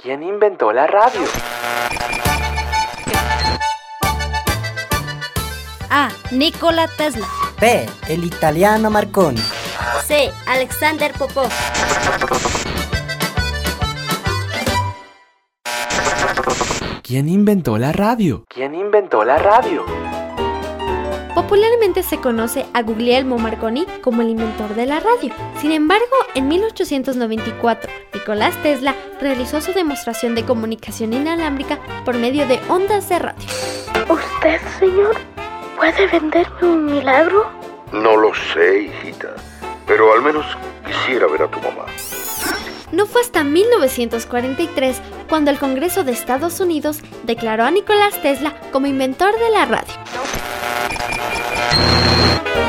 ¿Quién inventó la radio? A. Nikola Tesla. B. El italiano Marconi. C. Alexander Popov. ¿Quién inventó la radio? ¿Quién inventó la radio? Popularmente se conoce a Guglielmo Marconi como el inventor de la radio. Sin embargo, en 1894, Nicolás Tesla realizó su demostración de comunicación inalámbrica por medio de ondas de radio. ¿Usted, señor, puede venderme un milagro? No lo sé, hijita, pero al menos quisiera ver a tu mamá. No fue hasta 1943 cuando el Congreso de Estados Unidos declaró a Nicolás Tesla como inventor de la radio.